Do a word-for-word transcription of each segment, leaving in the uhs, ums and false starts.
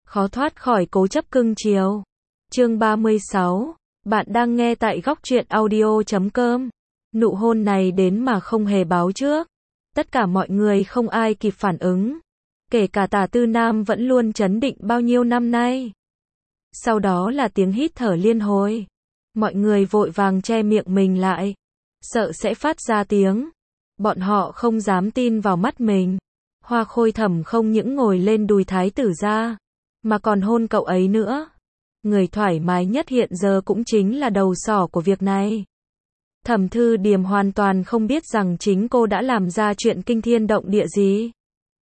khó thoát khỏi cố chấp cưng chiều. Chương ba mươi sáu. Bạn đang nghe tại góc truyện audio chấm com. Nụ hôn này đến mà không hề báo trước. Tất cả mọi người không ai kịp phản ứng. Kể cả Tả Tư Nam vẫn luôn trấn định bao nhiêu năm nay. Sau đó là tiếng hít thở liên hồi. Mọi người vội vàng che miệng mình lại. Sợ sẽ phát ra tiếng. Bọn họ không dám tin vào mắt mình. Hoa Khôi Thẩm không những ngồi lên đùi thái tử ra, mà còn hôn cậu ấy nữa. Người thoải mái nhất hiện giờ cũng chính là đầu sỏ của việc này. Thẩm Thư Điềm hoàn toàn không biết rằng chính cô đã làm ra chuyện kinh thiên động địa gì.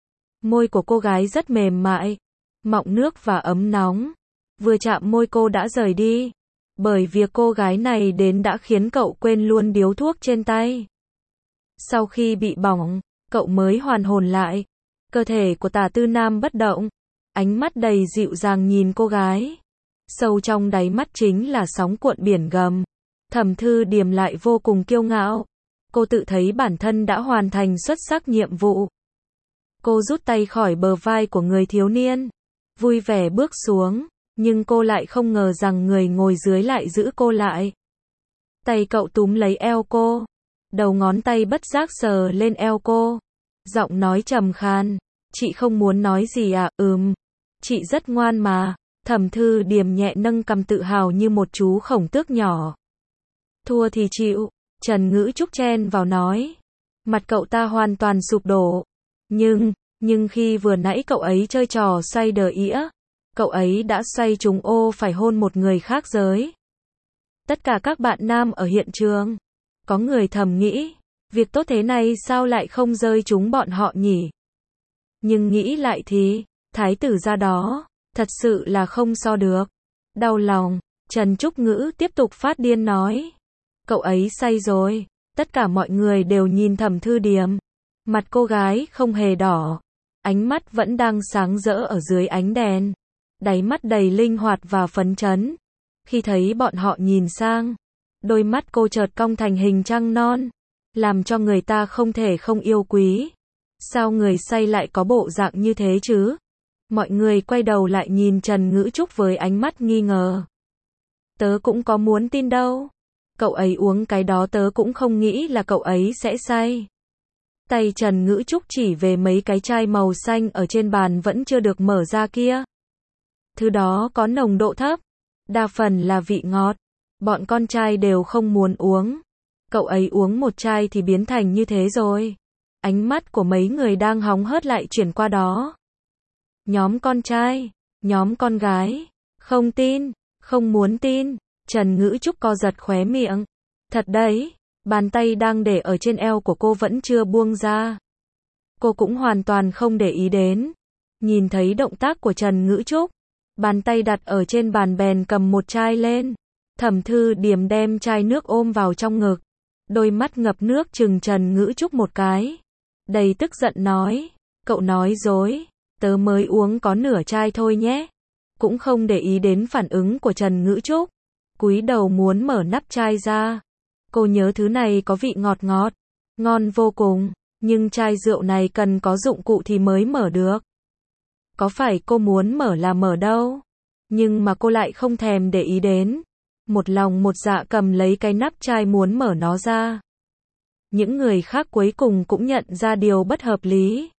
Môi của cô gái rất mềm mại, mọng nước và ấm nóng. Vừa chạm môi cô đã rời đi. Bởi việc cô gái này đến đã khiến cậu quên luôn điếu thuốc trên tay. Sau khi bị bỏng, cậu mới hoàn hồn lại. Cơ thể của Tả Tư Nam bất động. Ánh mắt đầy dịu dàng nhìn cô gái. Sâu trong đáy mắt chính là sóng cuộn biển gầm. Thẩm Thư Điềm lại vô cùng kiêu ngạo. Cô tự thấy bản thân đã hoàn thành xuất sắc nhiệm vụ. Cô rút tay khỏi bờ vai của người thiếu niên. Vui vẻ bước xuống. Nhưng cô lại không ngờ rằng người ngồi dưới lại giữ cô lại. Tay cậu túm lấy eo cô. Đầu ngón tay bất giác sờ lên eo cô. Giọng nói trầm khan. Chị không muốn nói gì à? Ừm. Chị rất ngoan mà. Thẩm Thư Điềm nhẹ nâng cằm tự hào như một chú khổng tước nhỏ. Thua thì chịu. Trần Ngữ Trúc chen vào nói. Mặt cậu ta hoàn toàn sụp đổ. Nhưng, nhưng khi vừa nãy cậu ấy chơi trò xoay đờ ĩa, cậu ấy đã xoay trúng ô phải hôn một người khác giới. Tất cả các bạn nam ở hiện trường. Có người thầm nghĩ. Việc tốt thế này sao lại không rơi trúng bọn họ nhỉ? Nhưng nghĩ lại thì, thái tử ra đó, thật sự là không so được. Đau lòng, Trần Trúc Ngữ tiếp tục phát điên nói. Cậu ấy say rồi. Tất cả mọi người đều nhìn Thẩm Thư Điềm. Mặt cô gái không hề đỏ. Ánh mắt vẫn đang sáng rỡ ở dưới ánh đèn. Đáy mắt đầy linh hoạt và phấn chấn. Khi thấy bọn họ nhìn sang, đôi mắt cô chợt cong thành hình trăng non, làm cho người ta không thể không yêu quý. Sao người say lại có bộ dạng như thế chứ? Mọi người quay đầu lại nhìn Trần Ngữ Trúc với ánh mắt nghi ngờ. Tớ cũng có muốn tin đâu. Cậu ấy uống cái đó tớ cũng không nghĩ là cậu ấy sẽ say. Tay Trần Ngữ Trúc chỉ về mấy cái chai màu xanh ở trên bàn vẫn chưa được mở ra kia. Thứ đó có nồng độ thấp, đa phần là vị ngọt. Bọn con trai đều không muốn uống. Cậu ấy uống một chai thì biến thành như thế rồi. Ánh mắt của mấy người đang hóng hớt lại chuyển qua đó. Nhóm con trai, nhóm con gái, không tin, không muốn tin. Trần Ngữ Trúc co giật khóe miệng. Thật đấy, bàn tay đang để ở trên eo của cô vẫn chưa buông ra. Cô cũng hoàn toàn không để ý đến. Nhìn thấy động tác của Trần Ngữ Trúc, bàn tay đặt ở trên bàn bèn cầm một chai lên. Thẩm Thư Điềm đem chai nước ôm vào trong ngực. Đôi mắt ngập nước trừng Trần Ngữ Trúc một cái. Đầy tức giận nói. Cậu nói dối. Tớ mới uống có nửa chai thôi nhé. Cũng không để ý đến phản ứng của Trần Ngữ Trúc. Cúi đầu muốn mở nắp chai ra. Cô nhớ thứ này có vị ngọt ngọt. Ngon vô cùng. Nhưng chai rượu này cần có dụng cụ thì mới mở được. Có phải cô muốn mở là mở đâu. Nhưng mà cô lại không thèm để ý đến. Một lòng một dạ cầm lấy cái nắp chai muốn mở nó ra. Những người khác cuối cùng cũng nhận ra điều bất hợp lý.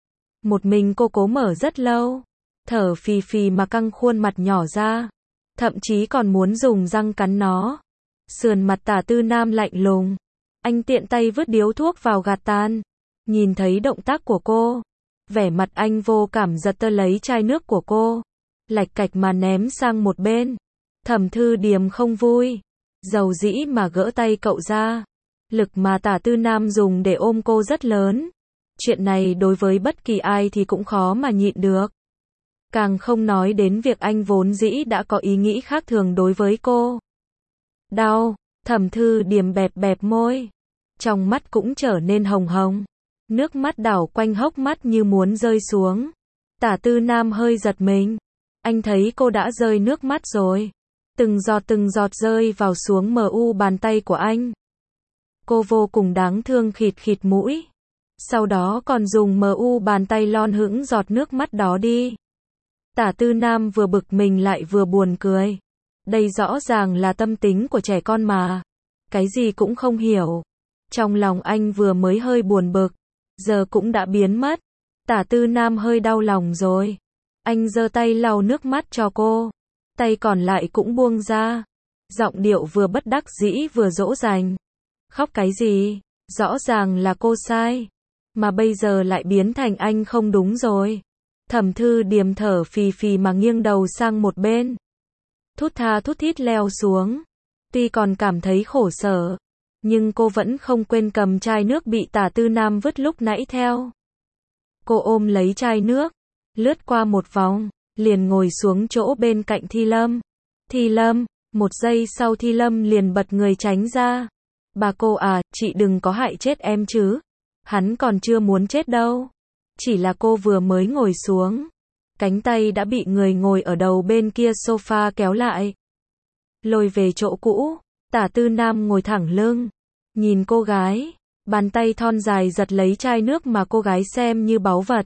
Một mình cô cố mở rất lâu. Thở phì phì mà căng khuôn mặt nhỏ ra. Thậm chí còn muốn dùng răng cắn nó. Sườn mặt Tả Tư Nam lạnh lùng. Anh tiện tay vứt điếu thuốc vào gạt tàn. Nhìn thấy động tác của cô. Vẻ mặt anh vô cảm giật tơ lấy chai nước của cô. Lạch cạch mà ném sang một bên. Thẩm Thư Điềm không vui. Dầu dĩ mà gỡ tay cậu ra. Lực mà Tả Tư Nam dùng để ôm cô rất lớn. Chuyện này đối với bất kỳ ai thì cũng khó mà nhịn được. Càng không nói đến việc anh vốn dĩ đã có ý nghĩ khác thường đối với cô. Đau, Thẩm Thư Điềm bẹp bẹp môi. Trong mắt cũng trở nên hồng hồng. Nước mắt đảo quanh hốc mắt như muốn rơi xuống. Tả Tư Nam hơi giật mình. Anh thấy cô đã rơi nước mắt rồi. Từng giọt từng giọt rơi vào xuống mờ u bàn tay của anh. Cô vô cùng đáng thương khịt khịt mũi. Sau đó còn dùng mờ u bàn tay lon hững giọt nước mắt đó đi. Tả Tư Nam vừa bực mình lại vừa buồn cười. Đây rõ ràng là tâm tính của trẻ con mà. Cái gì cũng không hiểu. Trong lòng anh vừa mới hơi buồn bực, giờ cũng đã biến mất. Tả Tư Nam hơi đau lòng rồi. Anh giơ tay lau nước mắt cho cô. Tay còn lại cũng buông ra. Giọng điệu vừa bất đắc dĩ vừa dỗ dành. Khóc cái gì? Rõ ràng là cô sai. Mà bây giờ lại biến thành anh không đúng rồi. Thẩm Thư Điềm thở phì phì mà nghiêng đầu sang một bên. Thút tha thút thít leo xuống. Tuy còn cảm thấy khổ sở, nhưng cô vẫn không quên cầm chai nước bị Tả Tư Nam vứt lúc nãy theo. Cô ôm lấy chai nước, lướt qua một vòng, liền ngồi xuống chỗ bên cạnh Thi Lâm. Thi Lâm, một giây sau Thi Lâm liền bật người tránh ra. Bà cô à, chị đừng có hại chết em chứ. Hắn còn chưa muốn chết đâu. Chỉ là cô vừa mới ngồi xuống, cánh tay đã bị người ngồi ở đầu bên kia sofa kéo lại. Lôi về chỗ cũ, Tả Tư Nam ngồi thẳng lưng, nhìn cô gái, bàn tay thon dài giật lấy chai nước mà cô gái xem như báu vật.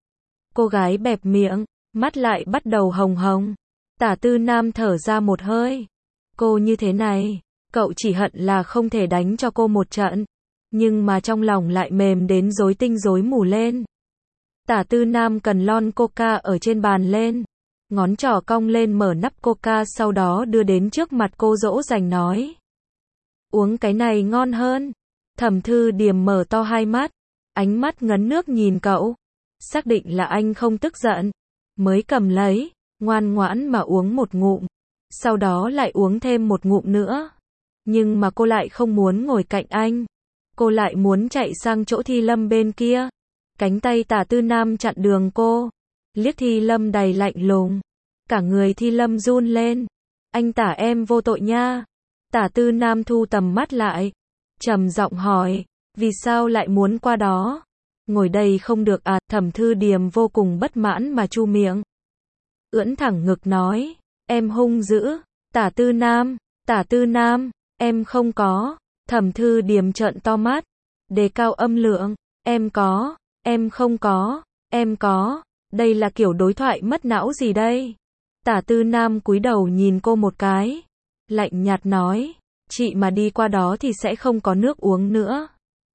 Cô gái bẹp miệng, mắt lại bắt đầu hồng hồng. Tả Tư Nam thở ra một hơi. Cô như thế này, cậu chỉ hận là không thể đánh cho cô một trận, nhưng mà trong lòng lại mềm đến rối tinh rối mù lên. Tả Tư Nam cần lon coca ở trên bàn lên, ngón trỏ cong lên mở nắp coca sau đó đưa đến trước mặt cô dỗ dành nói. Uống cái này ngon hơn. Thẩm Thư Điềm mở to hai mắt, ánh mắt ngấn nước nhìn cậu. Xác định là anh không tức giận, mới cầm lấy, ngoan ngoãn mà uống một ngụm. Sau đó lại uống thêm một ngụm nữa. Nhưng mà cô lại không muốn ngồi cạnh anh. Cô lại muốn chạy sang chỗ Thi Lâm bên kia. Cánh tay Tả Tư Nam chặn đường cô. Liếc Thi Lâm đầy lạnh lùng. Cả người Thi Lâm run lên. Anh Tả em vô tội nha. Tả Tư Nam thu tầm mắt lại, trầm giọng hỏi, vì sao lại muốn qua đó? Ngồi đây không được à? Thẩm Thư Điềm vô cùng bất mãn mà chu miệng. Ưỡn thẳng ngực nói, em hung dữ. Tả Tư Nam, Tả Tư Nam, em không có. Thẩm Thư Điềm trợn to mắt, đề cao âm lượng, em có, em không có, em có. Đây là kiểu đối thoại mất não gì đây? Tả Tư Nam cúi đầu nhìn cô một cái, lạnh nhạt nói, chị mà đi qua đó thì sẽ không có nước uống nữa.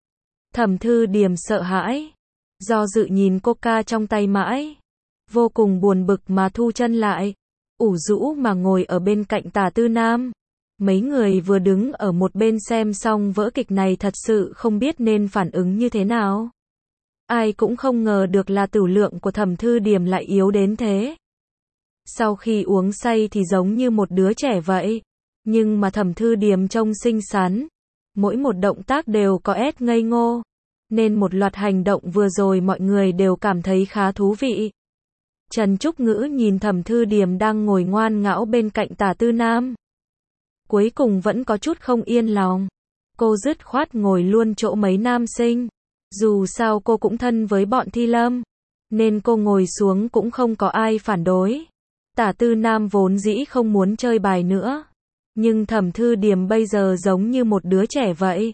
Thẩm Thư Điềm sợ hãi, do dự nhìn coca trong tay mãi, vô cùng buồn bực mà thu chân lại, ủ rũ mà ngồi ở bên cạnh Tả Tư Nam. Mấy người vừa đứng ở một bên xem xong vở kịch này thật sự không biết nên phản ứng như thế nào. Ai cũng không ngờ được là tửu lượng của Thẩm Thư Điềm lại yếu đến thế. Sau khi uống say thì giống như một đứa trẻ vậy. Nhưng mà Thẩm Thư Điềm trông xinh xắn. Mỗi một động tác đều có ét ngây ngô. Nên một loạt hành động vừa rồi mọi người đều cảm thấy khá thú vị. Trần Trúc Ngữ nhìn Thẩm Thư Điềm đang ngồi ngoan ngão bên cạnh Tả Tư Nam. Cuối cùng vẫn có chút không yên lòng. Cô dứt khoát ngồi luôn chỗ mấy nam sinh. Dù sao cô cũng thân với bọn Thi Lâm. Nên cô ngồi xuống cũng không có ai phản đối. Tả Tư Nam vốn dĩ không muốn chơi bài nữa. Nhưng Thẩm Thư Điềm bây giờ giống như một đứa trẻ vậy.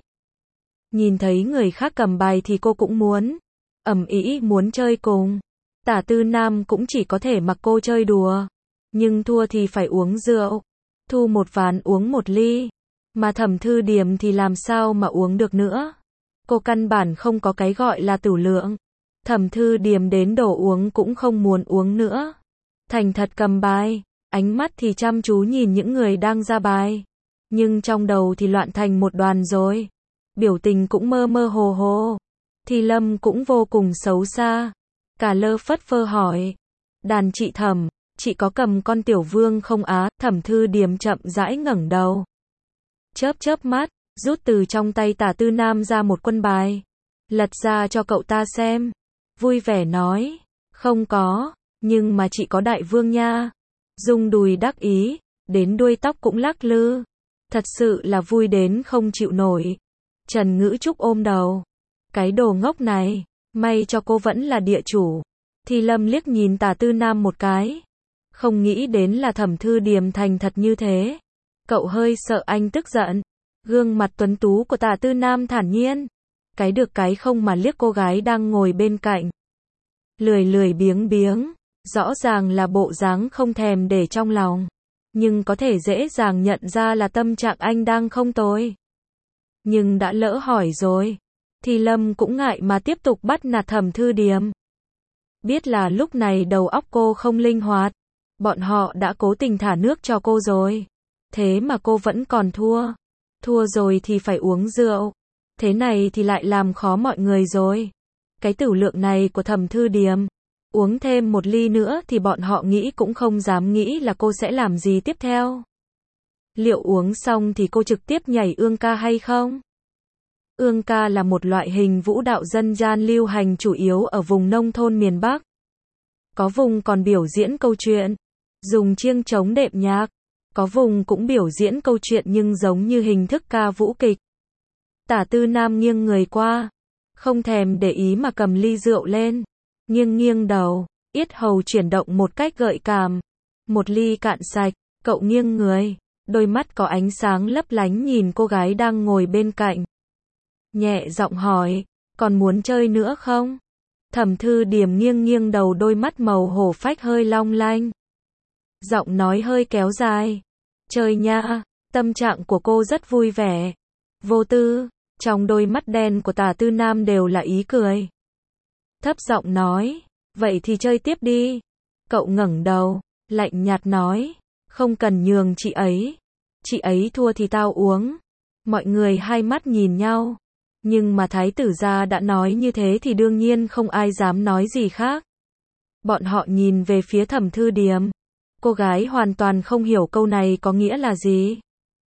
Nhìn thấy người khác cầm bài thì cô cũng muốn. Ầm ĩ muốn chơi cùng. Tả Tư Nam cũng chỉ có thể mặc cô chơi đùa. Nhưng thua thì phải uống rượu. Thu một ván uống một ly. Mà Thẩm Thư Điềm thì làm sao mà uống được nữa. Cô căn bản không có cái gọi là tửu lượng. Thẩm Thư Điềm đến đổ uống cũng không muốn uống nữa. Thành thật cầm bài, ánh mắt thì chăm chú nhìn những người đang ra bài. Nhưng trong đầu thì loạn thành một đoàn rồi. Biểu tình cũng mơ mơ hồ hồ. Thi Lâm cũng vô cùng xấu xa. Cả lơ phất phơ hỏi. Đàn chị Thẩm, chị có cầm con tiểu vương không á? Thẩm Thư Điềm chậm rãi ngẩng đầu. Chớp chớp mắt, rút từ trong tay Tả Tư Nam ra một quân bài. Lật ra cho cậu ta xem. Vui vẻ nói. Không có. Nhưng mà chị có đại vương nha. Dung đùi đắc ý, đến đuôi tóc cũng lắc lư. Thật sự là vui đến không chịu nổi. Trần Ngữ Trúc ôm đầu. Cái đồ ngốc này, may cho cô vẫn là địa chủ. Thi Lâm liếc nhìn Tả Tư Nam một cái. Không nghĩ đến là Thẩm Thư Điềm thành thật như thế. Cậu hơi sợ anh tức giận. Gương mặt tuấn tú của Tả Tư Nam thản nhiên. Cái được cái không mà liếc cô gái đang ngồi bên cạnh. Lười lười biếng biếng. Rõ ràng là bộ dáng không thèm để trong lòng, nhưng có thể dễ dàng nhận ra là tâm trạng anh đang không tồi. Nhưng đã lỡ hỏi rồi, thì Lâm cũng ngại mà tiếp tục bắt nạt Thẩm Thư Điềm. Biết là lúc này đầu óc cô không linh hoạt, bọn họ đã cố tình thả nước cho cô rồi. Thế mà cô vẫn còn thua. Thua rồi thì phải uống rượu. Thế này thì lại làm khó mọi người rồi. Cái tửu lượng này của Thẩm Thư Điềm, uống thêm một ly nữa thì bọn họ nghĩ cũng không dám nghĩ là cô sẽ làm gì tiếp theo. Liệu uống xong thì cô trực tiếp nhảy ương ca hay không? Ương ca là một loại hình vũ đạo dân gian lưu hành chủ yếu ở vùng nông thôn miền Bắc. Có vùng còn biểu diễn câu chuyện, dùng chiêng trống đệm nhạc. Có vùng cũng biểu diễn câu chuyện nhưng giống như hình thức ca vũ kịch. Tả Tư Nam nghiêng người qua, không thèm để ý mà cầm ly rượu lên, nghiêng nghiêng đầu, yết hầu chuyển động một cách gợi cảm. Một ly cạn sạch, cậu nghiêng người, đôi mắt có ánh sáng lấp lánh nhìn cô gái đang ngồi bên cạnh. Nhẹ giọng hỏi, còn muốn chơi nữa không? Thẩm Thư Điềm nghiêng nghiêng đầu, đôi mắt màu hổ phách hơi long lanh. Giọng nói hơi kéo dài. Chơi nha. Tâm trạng của cô rất vui vẻ, vô tư, trong đôi mắt đen của Tả Tư Nam đều là ý cười. Thấp giọng nói, vậy thì chơi tiếp đi. Cậu ngẩng đầu, lạnh nhạt nói, không cần nhường chị ấy. Chị ấy thua thì tao uống. Mọi người hai mắt nhìn nhau. Nhưng mà thái tử gia đã nói như thế thì đương nhiên không ai dám nói gì khác. Bọn họ nhìn về phía Thẩm Thư Điềm. Cô gái hoàn toàn không hiểu câu này có nghĩa là gì.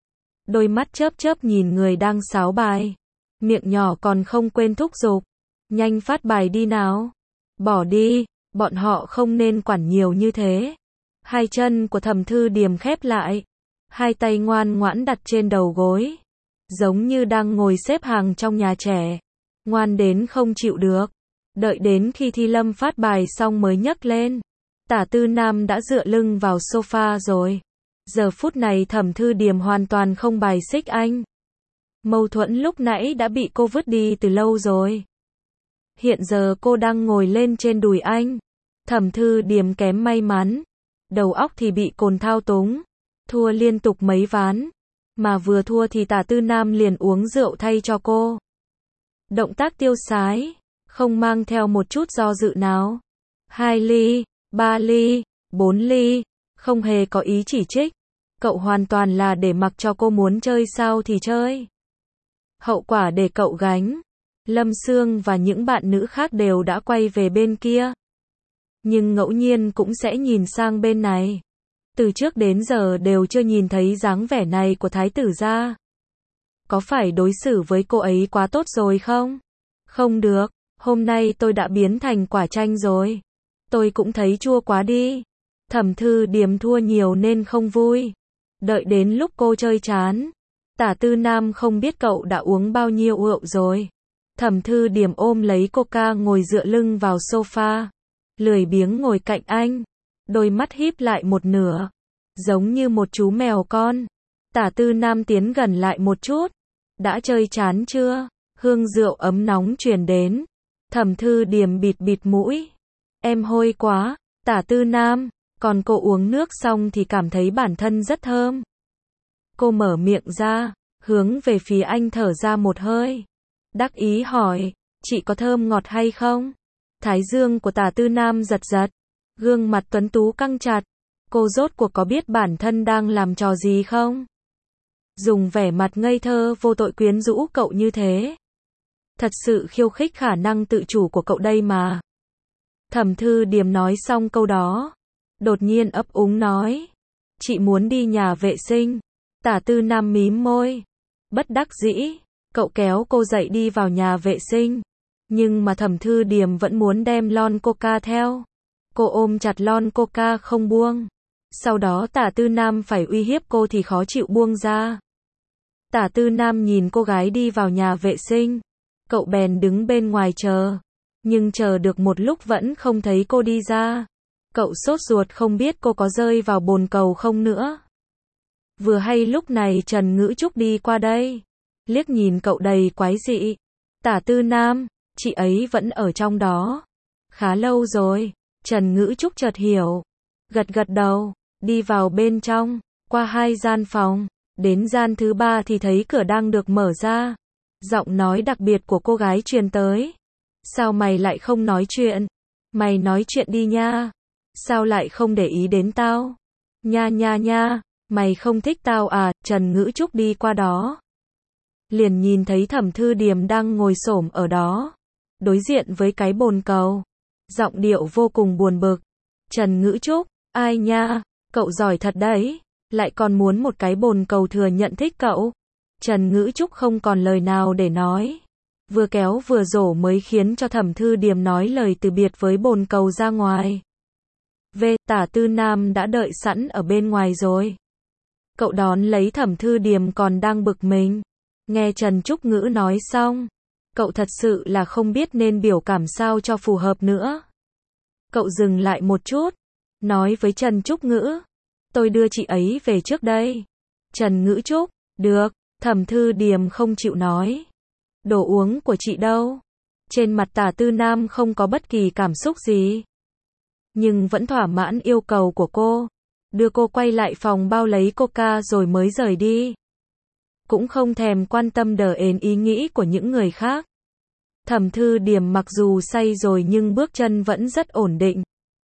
Đôi mắt chớp chớp nhìn người đang sáo bài. Miệng nhỏ còn không quên thúc giục. Nhanh phát bài đi nào. Bỏ đi, bọn họ không nên quản nhiều như thế. Hai chân của Thẩm Thư Điềm khép lại. Hai tay ngoan ngoãn đặt trên đầu gối. Giống như đang ngồi xếp hàng trong nhà trẻ. Ngoan đến không chịu được. Đợi đến khi Thi Lâm phát bài xong mới nhấc lên. Tả Tư Nam đã dựa lưng vào sofa rồi. Giờ phút này Thẩm Thư Điềm hoàn toàn không bài xích anh. Mâu thuẫn lúc nãy đã bị cô vứt đi từ lâu rồi. Hiện giờ cô đang ngồi lên trên đùi anh. Thẩm Thư Điềm kém may mắn. Đầu óc thì bị cồn thao túng. Thua liên tục mấy ván. Mà vừa thua thì Tả Tư Nam liền uống rượu thay cho cô. Động tác tiêu sái, không mang theo một chút do dự nào. Hai ly, ba ly, bốn ly, không hề có ý chỉ trích. Cậu hoàn toàn là để mặc cho cô muốn chơi sao thì chơi. Hậu quả để cậu gánh. Lâm Sương và những bạn nữ khác đều đã quay về bên kia. Nhưng ngẫu nhiên cũng sẽ nhìn sang bên này. Từ trước đến giờ đều chưa nhìn thấy dáng vẻ này của thái tử gia. Có phải đối xử với cô ấy quá tốt rồi không? Không được, hôm nay tôi đã biến thành quả chanh rồi. Tôi cũng thấy chua quá đi. Thẩm Thư Điềm thua nhiều nên không vui. Đợi đến lúc cô chơi chán. Tả Tư Nam không biết cậu đã uống bao nhiêu rượu rồi. Thẩm Thư Điềm ôm lấy coca ngồi dựa lưng vào sofa. Lười biếng ngồi cạnh anh. Đôi mắt híp lại một nửa. Giống như một chú mèo con. Tả Tư Nam tiến gần lại một chút. Đã chơi chán chưa? Hương rượu ấm nóng truyền đến. Thẩm Thư Điềm bịt bịt mũi. Em hôi quá. Tả Tư Nam. Còn cô uống nước xong thì cảm thấy bản thân rất thơm. Cô mở miệng ra. Hướng về phía anh thở ra một hơi. Đắc ý hỏi. Chị có thơm ngọt hay không? Thái dương của Tả Tư Nam giật giật. Gương mặt tuấn tú căng chặt. Cô rốt cuộc có biết bản thân đang làm trò gì không? Dùng vẻ mặt ngây thơ vô tội quyến rũ cậu như thế. Thật sự khiêu khích khả năng tự chủ của cậu đây mà. Thẩm Thư Điềm nói xong câu đó. Đột nhiên ấp úng nói. Chị muốn đi nhà vệ sinh. Tả Tư Nam mím môi. Bất đắc dĩ. Cậu kéo cô dậy đi vào nhà vệ sinh. Nhưng mà Thẩm Thư Điềm vẫn muốn đem lon coca theo. Cô ôm chặt lon coca không buông. Sau đó Tả Tư Nam phải uy hiếp cô thì khó chịu buông ra. Tả Tư Nam nhìn cô gái đi vào nhà vệ sinh. Cậu bèn đứng bên ngoài chờ. Nhưng chờ được một lúc vẫn không thấy cô đi ra. Cậu sốt ruột không biết cô có rơi vào bồn cầu không nữa. Vừa hay lúc này Trần Ngữ Trúc đi qua đây. Liếc nhìn cậu đầy quái dị. Tả Tư Nam, chị ấy vẫn ở trong đó. Khá lâu rồi. Trần Ngữ Trúc chợt hiểu. Gật gật đầu, đi vào bên trong, qua hai gian phòng, đến gian thứ ba thì thấy cửa đang được mở ra. Giọng nói đặc biệt của cô gái truyền tới. Sao mày lại không nói chuyện? Mày nói chuyện đi nha. Sao lại không để ý đến tao? Nha nha nha, mày không thích tao à? Trần Ngữ Trúc đi qua đó. Liền nhìn thấy Thẩm Thư Điềm đang ngồi xổm ở đó, đối diện với cái bồn cầu. Giọng điệu vô cùng buồn bực. Trần Ngữ Trúc, ai nha, cậu giỏi thật đấy, lại còn muốn một cái bồn cầu thừa nhận thích cậu. Trần Ngữ Trúc không còn lời nào để nói. Vừa kéo vừa dỗ mới khiến cho Thẩm Thư Điềm nói lời từ biệt với bồn cầu ra ngoài. Về, Tả Tư Nam đã đợi sẵn ở bên ngoài rồi. Cậu đón lấy Thẩm Thư Điềm còn đang bực mình. Nghe Trần Trúc Ngữ nói xong, cậu thật sự là không biết nên biểu cảm sao cho phù hợp nữa. Cậu dừng lại một chút, nói với Trần Trúc Ngữ, tôi đưa chị ấy về trước đây. Trần Ngữ Trúc, được. Thẩm Thư Điềm không chịu nói. Đồ uống của chị đâu? Trên mặt Tả Tư Nam không có bất kỳ cảm xúc gì, nhưng vẫn thỏa mãn yêu cầu của cô. Đưa cô quay lại phòng bao lấy coca rồi mới rời đi. Cũng không thèm quan tâm đờ ến ý nghĩ của những người khác. Thẩm Thư Điềm mặc dù say rồi nhưng bước chân vẫn rất ổn định.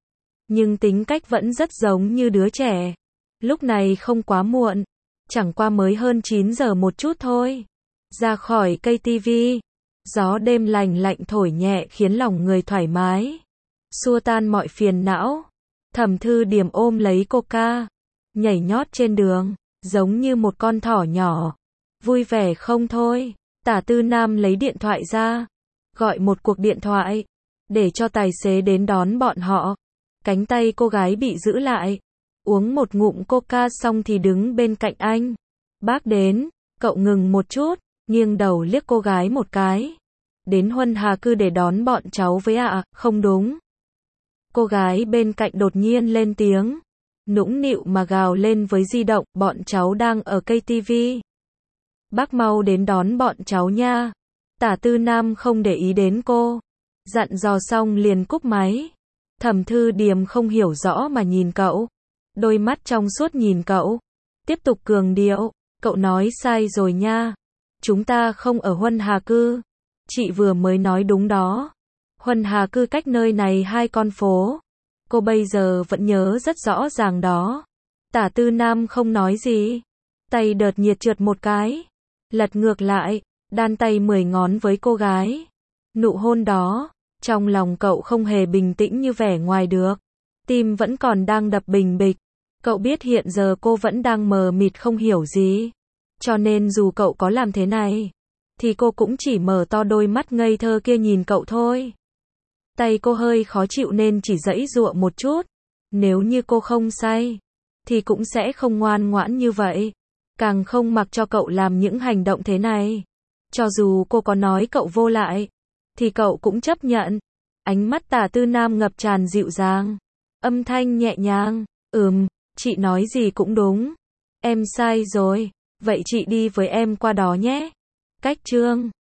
Nhưng tính cách vẫn rất giống như đứa trẻ. Lúc này không quá muộn. Chẳng qua mới hơn chín giờ một chút thôi. Ra khỏi cây tivi, gió đêm lành lạnh thổi nhẹ khiến lòng người thoải mái, xua tan mọi phiền não. Thẩm Thư Điềm ôm lấy coca, nhảy nhót trên đường, giống như một con thỏ nhỏ. Vui vẻ không thôi. Tả Tư Nam lấy điện thoại ra, gọi một cuộc điện thoại, để cho tài xế đến đón bọn họ. Cánh tay cô gái bị giữ lại. Uống một ngụm coca xong thì đứng bên cạnh anh. Bác đến. Cậu ngừng một chút, nghiêng đầu liếc cô gái một cái. Đến Huân Hà Cư để đón bọn cháu với ạ? À? Không đúng. Cô gái bên cạnh đột nhiên lên tiếng, nũng nịu mà gào lên với di động, bọn cháu đang ở cây tivi. Bác mau đến đón bọn cháu nha. Tả Tư Nam không để ý đến cô, dặn dò xong liền cúp máy. Thẩm Thư Điềm không hiểu rõ mà nhìn cậu, đôi mắt trong suốt nhìn cậu, tiếp tục cường điệu, cậu nói sai rồi nha. Chúng ta không ở Huân Hà Cư. Chị vừa mới nói đúng đó. Huân Hà Cư cách nơi này hai con phố. Cô bây giờ vẫn nhớ rất rõ ràng đó. Tả Tư Nam không nói gì. Tay đợt nhiệt trượt một cái. Lật ngược lại, đan tay mười ngón với cô gái. Nụ hôn đó, trong lòng cậu không hề bình tĩnh như vẻ ngoài được. Tim vẫn còn đang đập bình bịch. Cậu biết hiện giờ cô vẫn đang mờ mịt không hiểu gì. Cho nên dù cậu có làm thế này, thì cô cũng chỉ mở to đôi mắt ngây thơ kia nhìn cậu thôi. Tay cô hơi khó chịu nên chỉ giãy giụa một chút. Nếu như cô không say, thì cũng sẽ không ngoan ngoãn như vậy. Càng không mặc cho cậu làm những hành động thế này. Cho dù cô có nói cậu vô lại, thì cậu cũng chấp nhận. Ánh mắt Tả Tư Nam ngập tràn dịu dàng. Âm thanh nhẹ nhàng. Ừm, chị nói gì cũng đúng. Em sai rồi. Vậy chị đi với em qua đó nhé. Cách chương